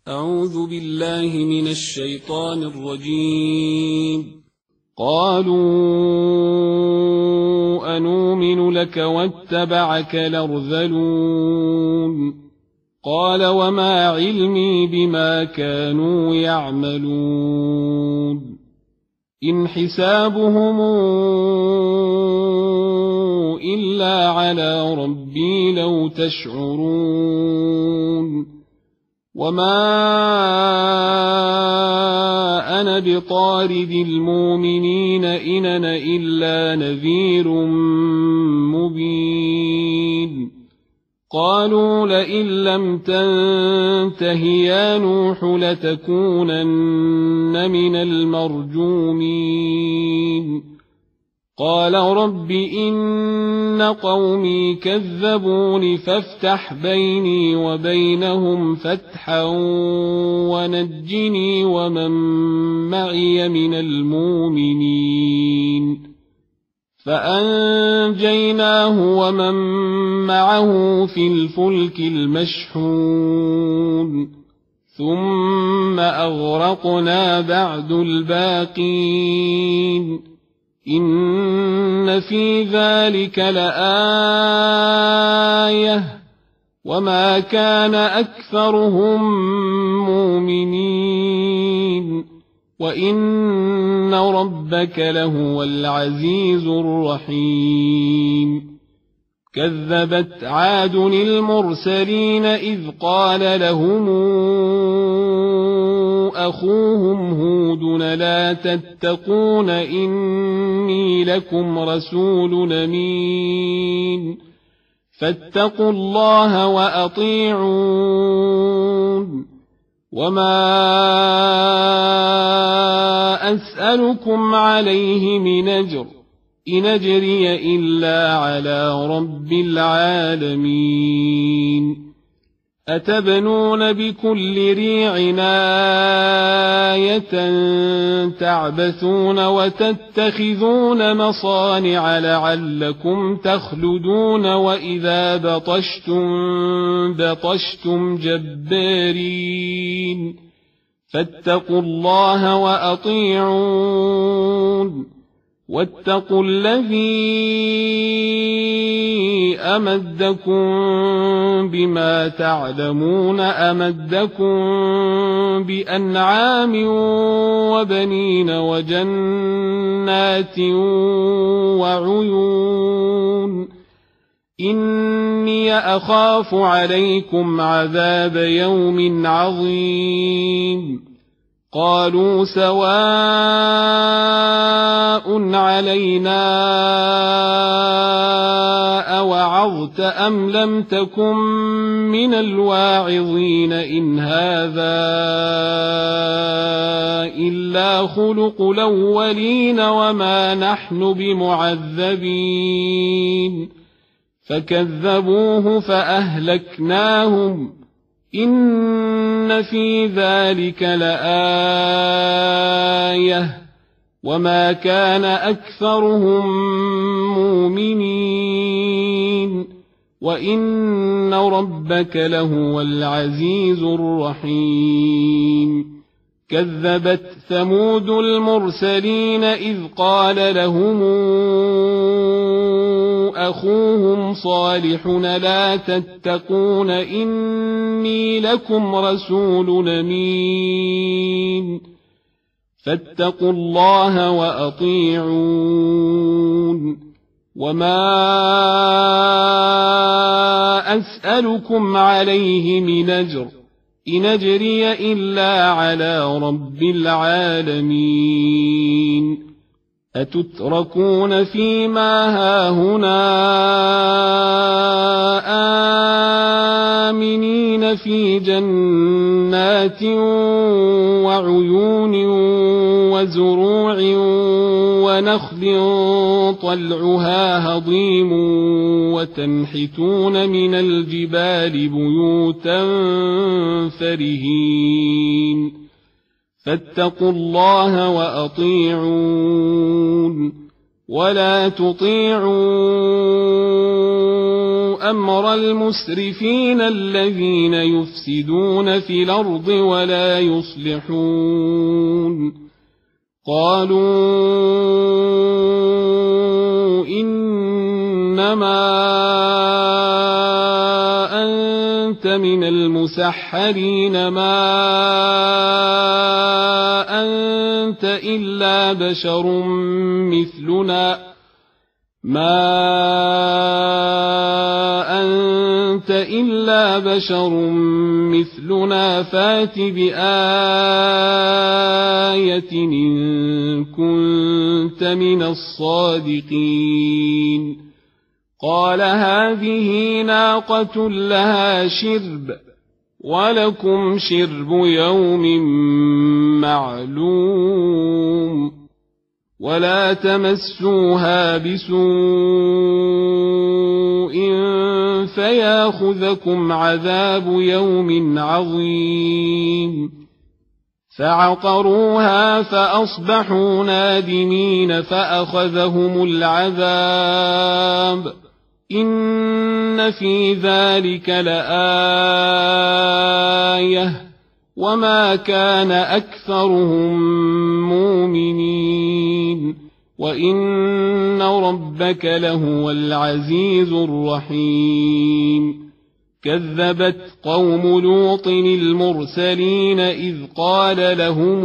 أعوذ بالله من الشيطان الرجيم. قالوا أنؤمن لك واتبعك الأرذلون قال وما علمي بما كانوا يعملون إن حسابهم إلا على ربي لو تشعرون وما أنا بطارد المؤمنين إن أنا إلا نذير مبين قالوا لئن لم تنته يا نوح لتكونن من المرجومين قال رب إن قومي كذبون فافتح بيني وبينهم فتحا ونجني ومن معي من المؤمنين فأنجيناه ومن معه في الفلك المشحون ثم أغرقنا بعد الباقين إن في ذلك لآية وما كان أكثرهم مؤمنين وإن ربك لهو العزيز الرحيم كذبت عاد المرسلين إذ قال لهم أخوهم هود لا تتقون إني لكم رسول أمين فاتقوا الله وأطيعون وما أسألكم عليه من أجر إن أجري إلا على رب العالمين أتبنون بكل ريع آية تعبثون وتتخذون مصانع لعلكم تخلدون وإذا بطشتم جبارين فاتقوا الله وأطيعون واتقوا الذي أمدكم بما تعلمون أمدكم بأنعام وبنين وجنات وعيون إني أخاف عليكم عذاب يوم عظيم قالوا سواء علينا أوعظت أم لم تكن من الواعظين إن هذا إلا خلق الأولين وما نحن بمعذبين فكذبوه فأهلكناهم إن في ذلك لآية وما كان أكثرهم مؤمنين وإن ربك لهو العزيز الرحيم كذبت ثمود المرسلين إذ قال لهم أخوهم صالح لا تتقون إني لكم رسول أمين فاتقوا الله وأطيعون وما أسألكم عليه من أجر إن أجري إلا على رب العالمين أتتركون فيما هاهنا آمنين في جنات وعيون وزروع ونخل طلعها هضيم وتنحتون من الجبال بيوتا فرهين فاتقوا الله وأطيعون ولا تطيعوا أمر المسرفين الذين يفسدون في الأرض ولا يصلحون قالوا إنما أنت من المسحرين ما أنت إلا بشر مثلنا فات بآية إن كنت من الصادقين قال هذه ناقة لها شرب ولكم شرب يوم معلوم ولا تمسوها بسوء فياخذكم عذاب يوم عظيم فعقروها فأصبحوا نادمين فأخذهم العذاب إن في ذلك لآية وما كان أكثرهم مؤمنين وإن ربك لهو العزيز الرحيم كذبت قوم لوط المرسلين إذ قال لهم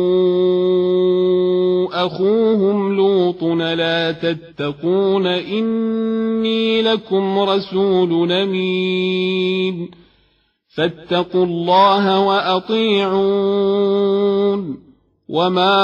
أخوهم لوط لا تتقون إني لكم رسول أمين فاتقوا الله وأطيعون وما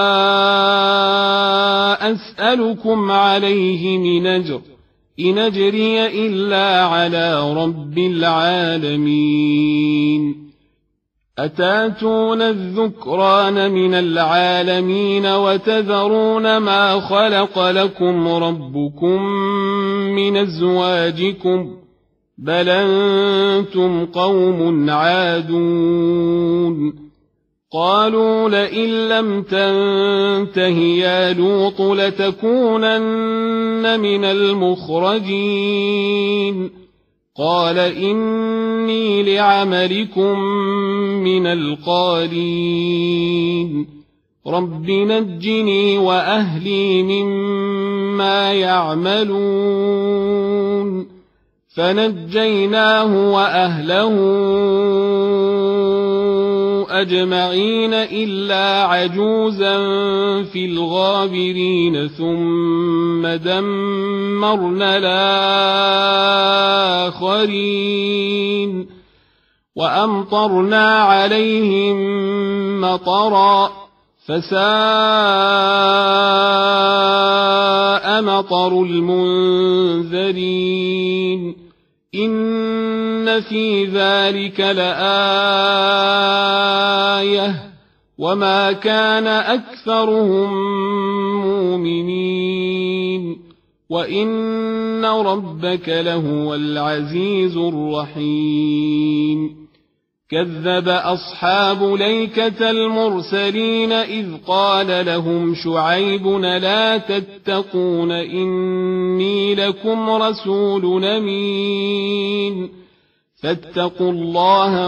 أسألكم عليه من أجر إن أجري إلا على رب العالمين أتاتون الذكران من العالمين وتذرون ما خلق لكم ربكم من أزواجكم بل أنتم قوم عادون قالوا لئن لم تنته يا لوط لتكونن من المخرجين قال إني لعملكم من القالين رب نجني وأهلي مما يعملون فنجيناه وأهله أجمعين إلا عجوزا في الغابرين ثم دمرنا الآخرين وأمطرنا عليهم مطرا فساء مطر المنذرين إن في ذلك لآية وما كان أكثرهم مؤمنين وإن ربك لهو العزيز الرحيم كذب أصحاب ليكة المرسلين إذ قال لهم شعيب لا تتقون إني لكم رسول أمين فاتقوا الله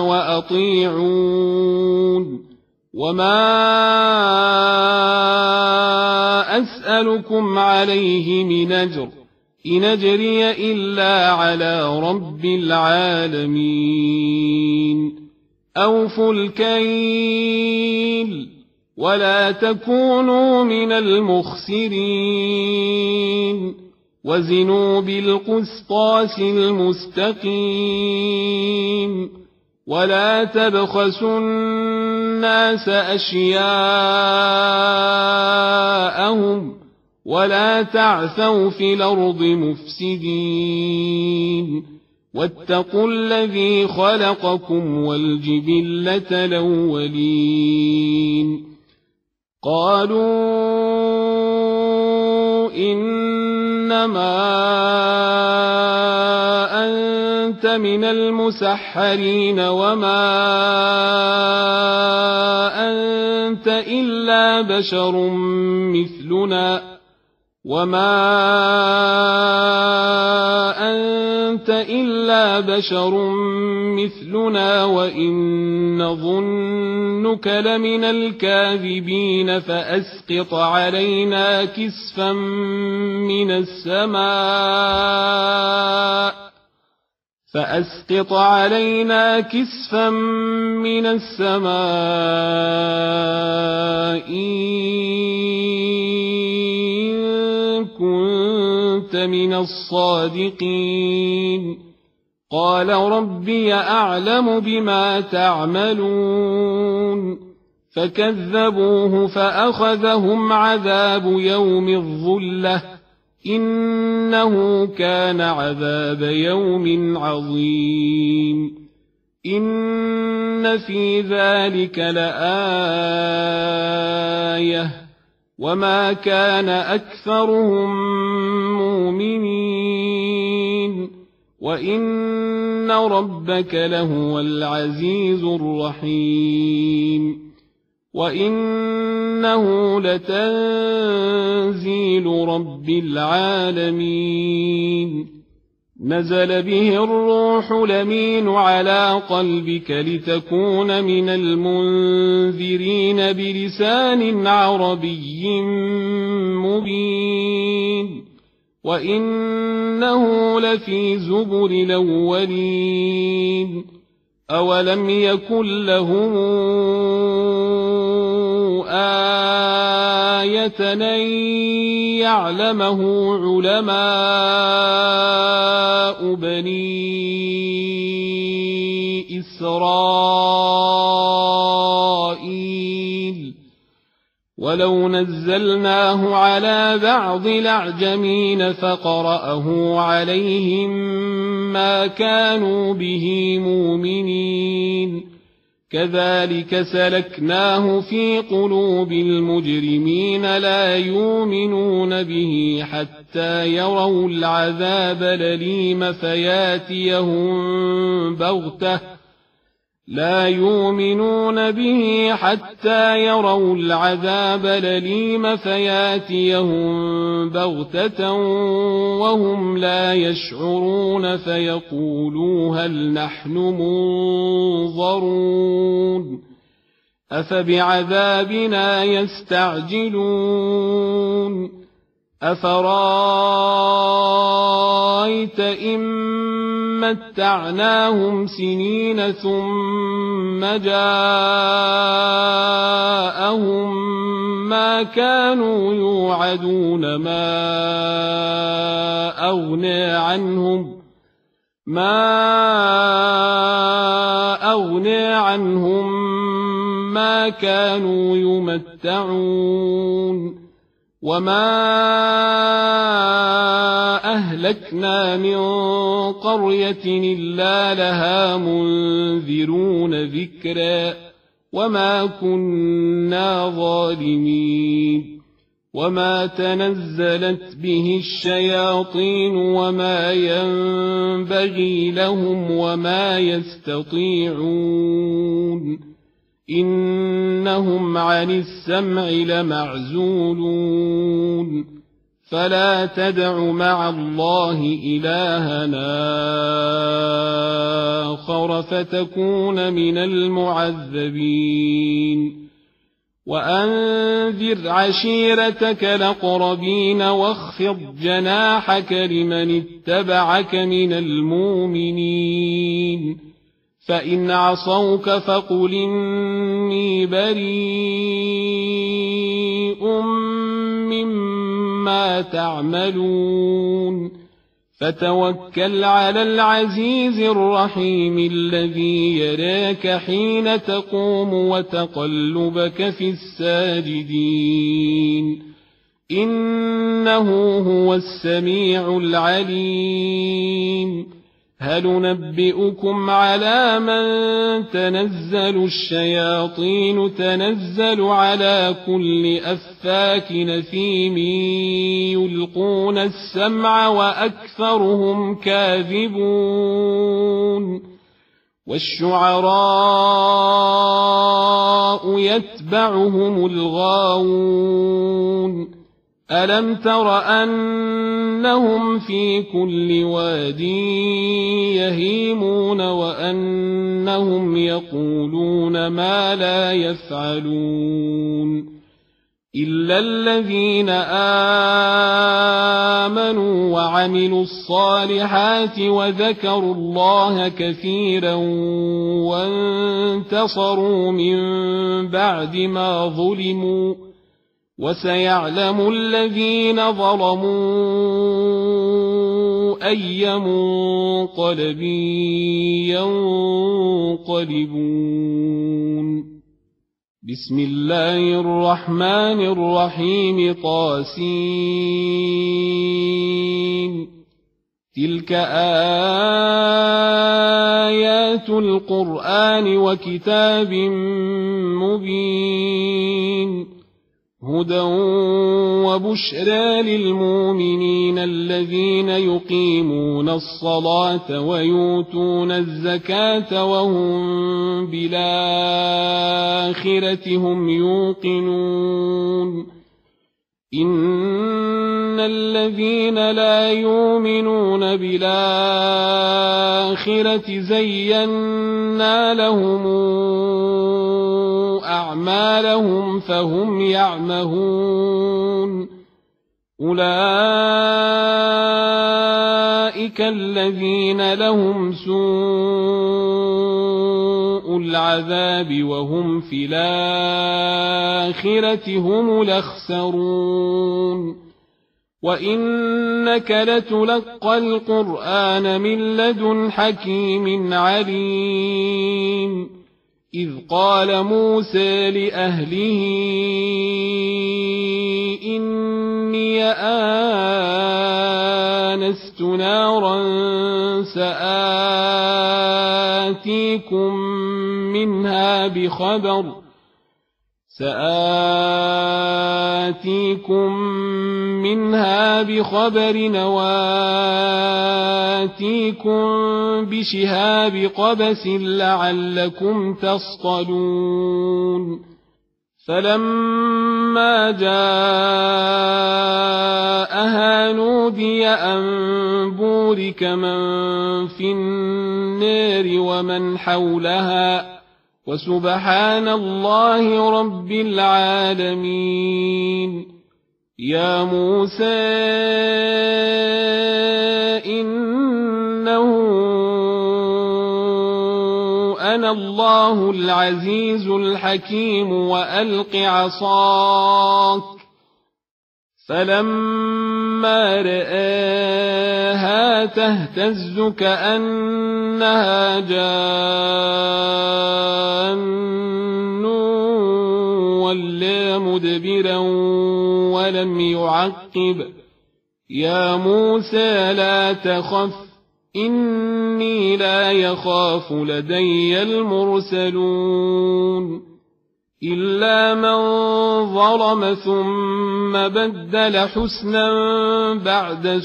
وأطيعون وما أسألكم عليه من أجر إن أجري إلا على رب العالمين أوفوا الكيل ولا تكونوا من المخسرين وزنوا بالقسطاس المستقيم ولا تبخسوا الناس أشياءهم ولا تعثوا في الأرض مفسدين واتقوا الذي خلقكم والجبلة الأولين قالوا إنما أنت من المسحرين وما أنت إلا بشر مثلنا وما أنت إلا بشر مثلنا وإن نظنك لمن الكاذبين فأسقط علينا كسفا من السماء إن كنت من الصادقين قال ربي أعلم بما تعملون فكذبوه فأخذهم عذاب يوم الظلة إنه كان عذاب يوم عظيم إن في ذلك لآية وما كان أكثرهم مؤمنين وإن ربك لهو العزيز الرحيم وإنه لتنزيل رب العالمين نزل به الروح الأمين على قلبك لتكون من المنذرين بلسان عربي مبين وإنه لفي زبر الأولين أولم يكن لهم آية أن يعلمه علماء بني إسرائيل ولو نزلناه على بعض الأعجمين فقرأه عليهم ما كانوا به مؤمنين كذلك سلكناه في قلوب المجرمين لا يؤمنون به حتى يروا العذاب الأليم فياتيهم بغتة وهم لا يشعرون فيقولوا هل نحن منظرون أفبعذابنا يستعجلون أفرأيت إن متعناهم سنين ثم جاءهم ما كانوا يوعدون ما أغنى عنهم ما كانوا يمتعون وما أهلكنا من قرية إلا لها منذرون ذكرا وما كنا ظالمين وما تنزلت به الشياطين وما ينبغي لهم وما يستطيعون إنهم عن السمع لمعزولون فلا تدع مع الله إلها آخر فتكون من المعذبين وأنذر عشيرتك الأقربين واخفض جناحك لمن اتبعك من المؤمنين فإن عصوك فقل إني بريء مما تعملون فتوكل على العزيز الرحيم الذي يراك حين تقوم وتقلبك في الساجدين إنه هو السميع العليم هل ننبئكم على من تنزل الشياطين تنزل على كل أفاك نثيم يلقون السمع وأكثرهم كاذبون والشعراء يتبعهم الغاوون ألم تر أنهم في كل واد يهيمون وأنهم يقولون ما لا يفعلون إلا الذين آمنوا وعملوا الصالحات وذكروا الله كثيرا وانتصروا من بعد ما ظلموا وسيعلم الذين ظلموا أي منقلب ينقلبون. بسم الله الرحمن الرحيم طاسين تلك آيات القرآن وكتاب مبين هدى وبشرى للمؤمنين الذين يقيمون الصلاة ويؤتون الزكاة وهم بالآخرة هم يوقنون إن الذين لا يؤمنون بالآخرة زينا لهم أعمالهم فهم يعمهون أولئك الذين لهم سوء العذاب وهم في الآخرة هم الأخسرون وإنك لتلقى القرآن من لدن حكيم عليم إذ قال موسى لأهله إني آنست نارا سآتيكم منها بخبر وآتيكم بشهاب قبس لعلكم تصطلون فلما جاءها نودي أن بورك من في النار ومن حولها وسبحان الله رب العالمين يا موسى إنه أنا الله العزيز الحكيم وألق عصاك فلما رآها تهتز كأنها جان ولا مدبرا ولم يعقب يا موسى لا تخف إني لا يخاف لدي المرسلون إلا من ظلم ثم بدل حسنا بعد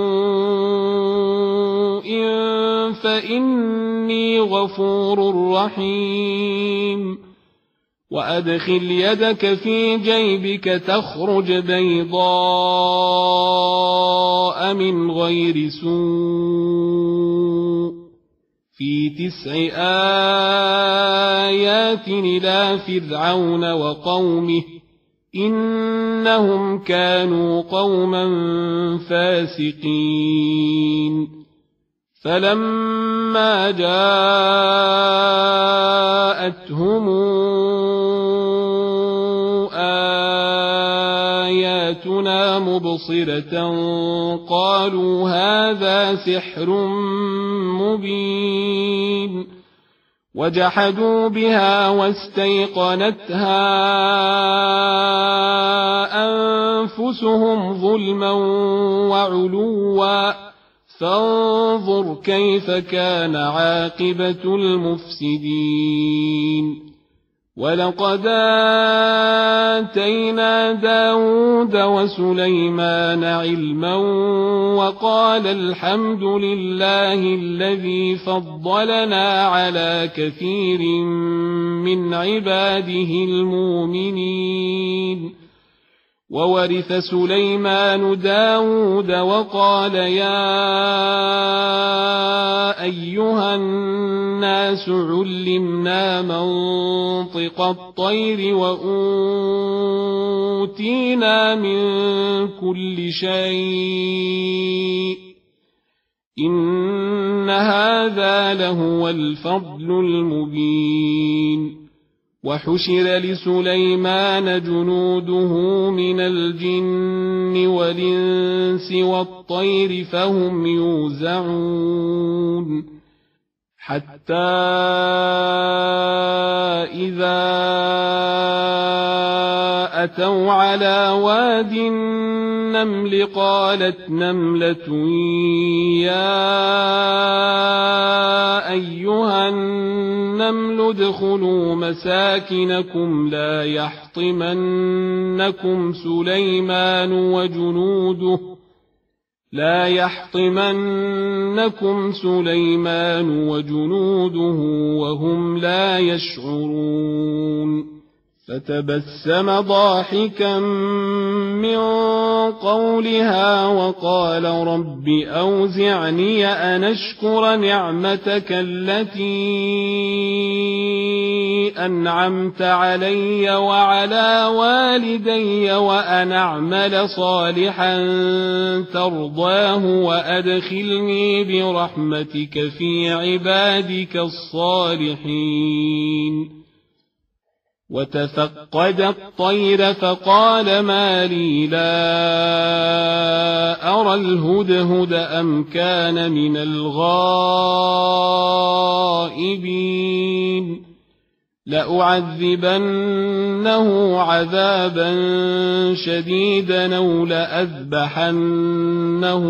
سوء فإني غفور رحيم وأدخل يدك في جيبك تخرج بيضاء من غير سوء في 9 آيات إلى فرعون وقومه إنهم كانوا قوما فاسقين فلما جاءتهم آياتنا مبصرة قالوا هذا سحر مبين وجحدوا بها واستيقنتها أنفسهم ظلما وعلوا فانظر كيف كان عاقبة المفسدين ولقد آتينا داود وسليمان علما وقال الحمد لله الذي فضلنا على كثير من عباده المؤمنين وورث سليمان داود وقال يا أيها الناس علمنا منطق الطير وأوتينا من كل شيء إن هذا لهو الفضل المبين وحشر لسليمان جنوده من الجن والإنس والطير فهم يوزعون حتى إذا أتوا على واد النمل قالت نملة يا أيها النمل ادخلوا مساكنكم لا يحطمنكم سليمان وجنوده وهم لا يشعرون فتبسم ضاحكا من قولها وقال رب أوزعني أن أشكر نعمتك التي أنعمت علي وعلى والدي وأن أعمل صالحا ترضاه وأدخلني برحمتك في عبادك الصالحين وتفقد الطير فقال ما لي لا أرى الهدهد أم كان من الغائبين لأعذبنه عذابا شديدا أو لأذبحنه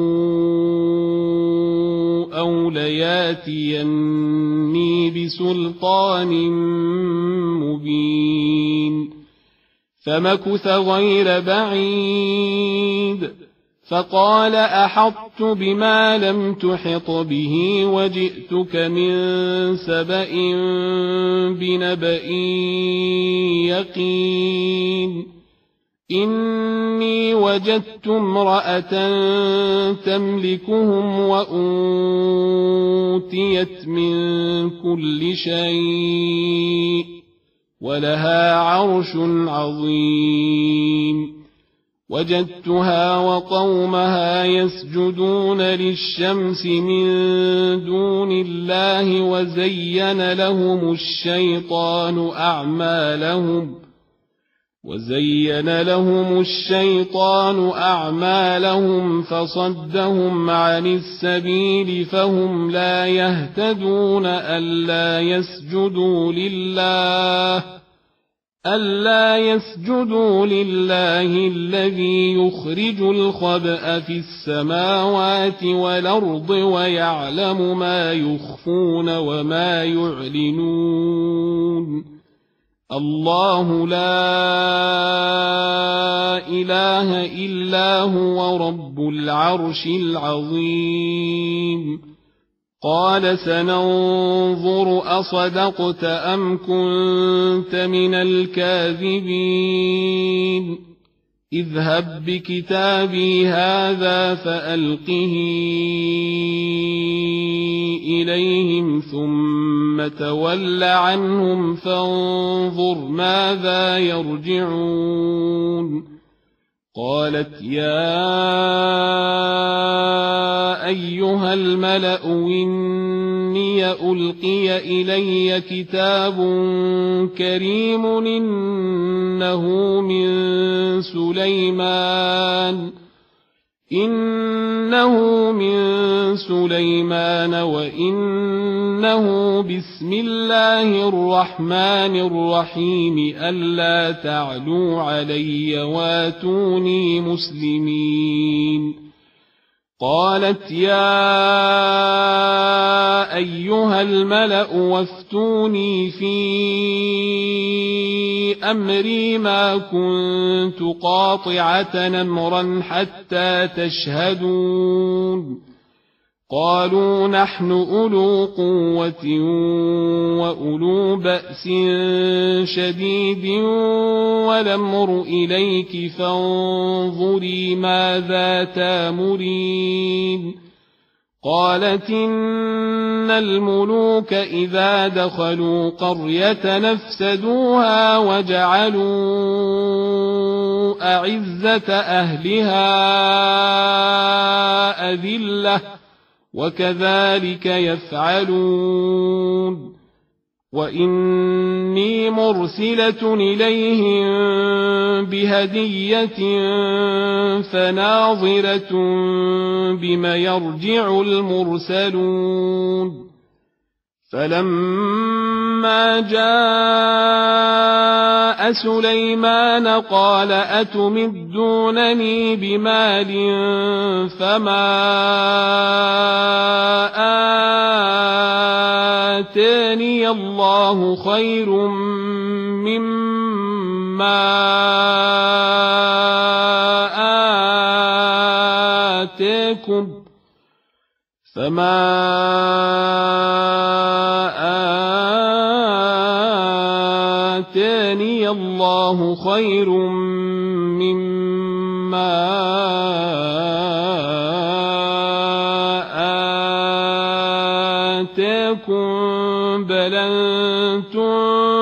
أو لياتيني بسلطان مبين فمكث غير بعيد فقال أحطت بما لم تحط به وجئتك من سبأ بنبأ يقين إني وجدت امرأة تملكهم وأوتيت من كل شيء ولها عرش عظيم وجدتها وقومها يسجدون للشمس من دون الله وزين لهم الشيطان أعمالهم فصدهم عن السبيل فهم لا يهتدون ألا يسجدوا لله الذي يخرج الخبأ في السماوات والأرض ويعلم ما يخفون وما يعلنون الله لا إله إلا هو رب العرش العظيم قال سننظر أصدقت أم كنت من الكاذبين اذهب بكتابي هذا فألقه إليهم ثم تول عنهم فانظر ماذا يرجعون قالت يا أيها الملأ إني ألقي إلي كتاب كريم إنه من سليمان وإنه بسم الله الرحمن الرحيم ألا تعلوا علي واتوني مسلمين قالت يا أيها الملأ وافتوني في أمري ما كنت قاطعة أمرا حتى تشهدون قالوا نحن أولو قوة وأولو بأس شديد والأمر إليك فانظري ماذا تامرين قالت إن الملوك إذا دخلوا قرية نفسدوها وجعلوا أعزة أهلها أذلة وكذلك يفعلون وإني مرسلة إليهم بهدية فناظرة بم يرجع المرسلون فلما جاء سليمان قال أتمدونني بمال فما آتاني الله خير مما آتاكم فما آتاني الله خير مما آتاكم بل أنتم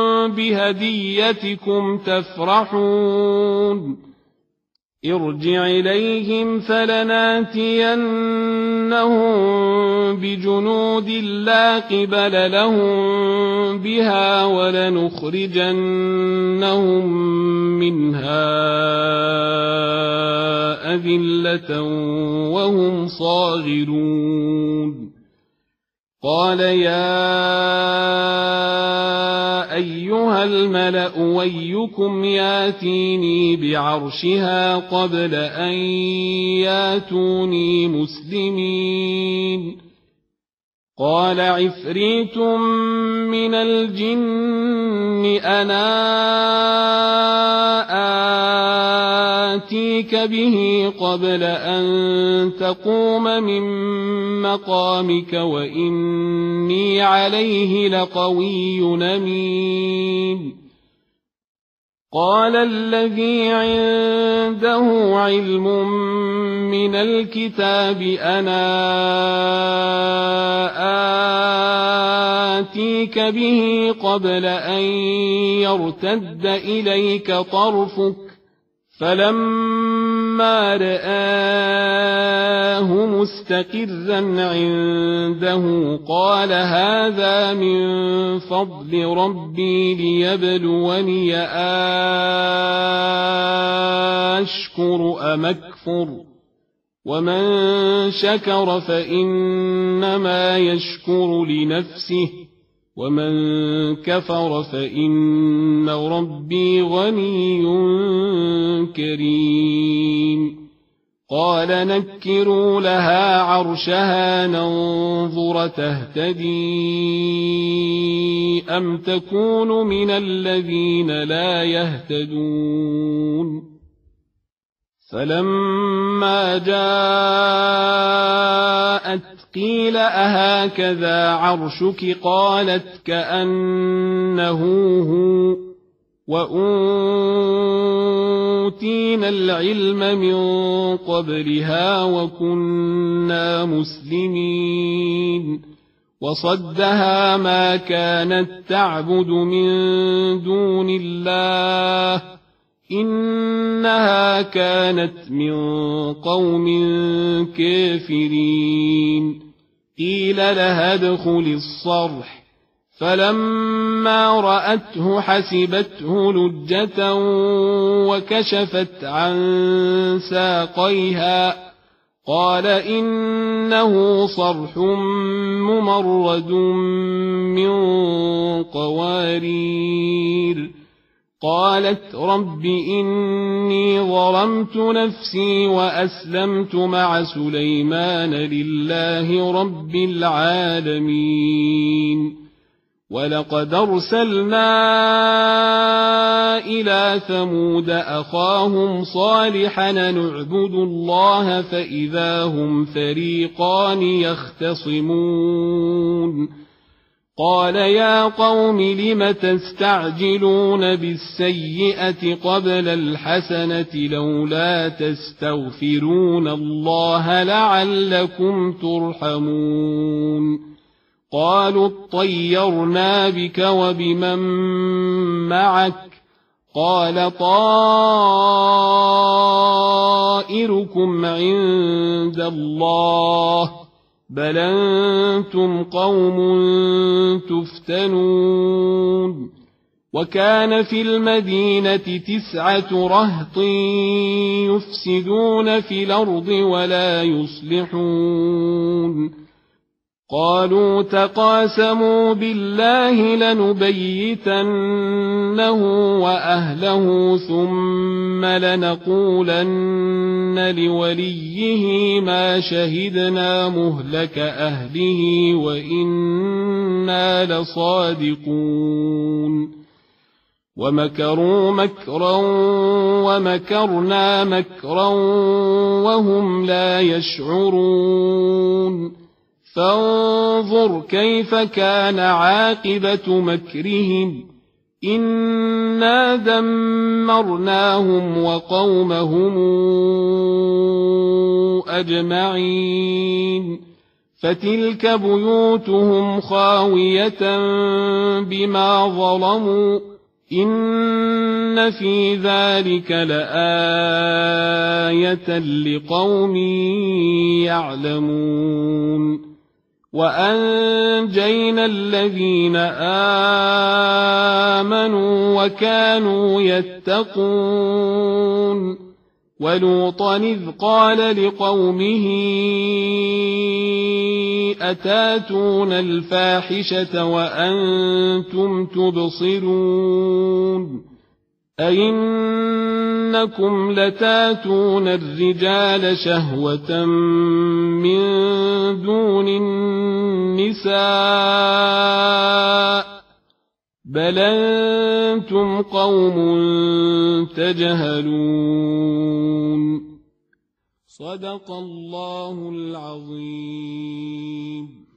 بهديتكم تفرحون ارجع إليهم فلناتينهم بجنود لا قبل لهم بها ولنخرجنهم منها أذلة وهم صاغرون قال يا أيها الملأ أيكم ياتيني بعرشها قبل أن ياتوني مسلمين قال عفريت من الجن أنا آتيك به قبل أن تقوم من مقامك وإني عليه لقوي أمين قال الذي عنده علم من الكتاب أنا آتيك به قبل أن يرتد إليك طرفك فلما رآه مستقرا عنده قال هذا من فضل ربي ليبلوني أشكر أم أكفر ومن شكر فإنما يشكر لنفسه ومن كفر فإن ربي غني كريم قال نكروا لها عرشها ننظر تهتدي أم تكون من الذين لا يهتدون فلما جاءت قيل أهكذا عرشك قالت كأنه هو وأوتينا العلم من قبلها وكنا مسلمين وصدها ما كانت تعبد من دون الله إنها كانت من قوم كافرين قيل لها ادخل الصرح فلما رأته حسبته لجة وكشفت عن ساقيها قال إنه صرح ممرد من قوارير قالت رب إني ظلمت نفسي وأسلمت مع سليمان لله رب العالمين ولقد أرسلنا إلى ثمود أخاهم صالحا نعبد الله فإذا هم فريقان يختصمون قال يا قوم لم تستعجلون بالسيئة قبل الحسنة لولا تستغفرون الله لعلكم ترحمون قالوا اطيرنا بك وبمن معك قال طائركم عند الله بل أنتم قوم تفتنون وكان في المدينة 9 رهط يفسدون في الأرض ولا يصلحون قالوا تقاسموا بالله لنبيتنه وأهله ثم لنقولن لوليه ما شهدنا مهلك أهله وإنا لصادقون ومكروا مكرا ومكرنا مكرا وهم لا يشعرون فانظر كيف كان عاقبة مكرهم إنا دمرناهم وقومهم أجمعين فتلك بيوتهم خاوية بما ظلموا إن في ذلك لآية لقوم يعلمون وأنجينا الذين آمنوا وكانوا يتقون ولوطا إذ قال لقومه أتاتون الفاحشة وأنتم تبصرون أئنكم لتاتون الرجال شهوة من دون النساء بل أنتم قوم تجهلون صدق الله العظيم.